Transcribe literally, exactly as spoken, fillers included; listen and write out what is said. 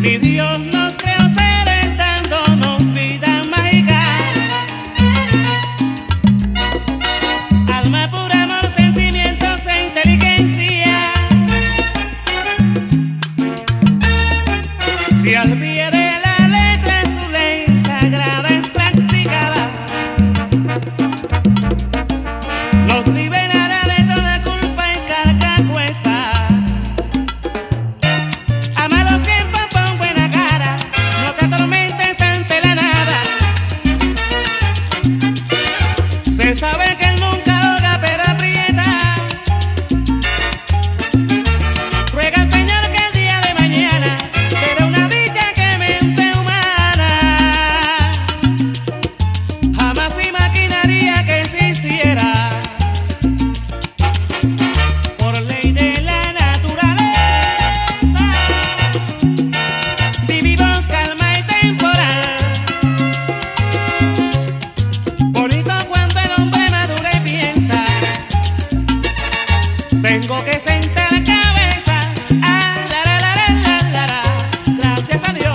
Ni Dios nos creó seres dándonos vida mágica. Alma pura, amor, sentimientos e inteligencia. Si al pie de la letra en su ley sagrada es practicada, nos liberará de toda culpa y carga a cuestas. Ama los tiempos, pon buena cara, no te atormentes ante la nada. Se sabe que él nunca ahoga pero aprieta. Ruega al Señor que el día de mañana te dé una dicha que mente humana jamás imaginaría que se hiciera. Por ley de la naturaleza vivimos calma y temporal. Bonito cuando el hombre madura y piensa, tengo que sentar la cabeza. Ah, la, la, la, la, la, la. Gracias a Dios.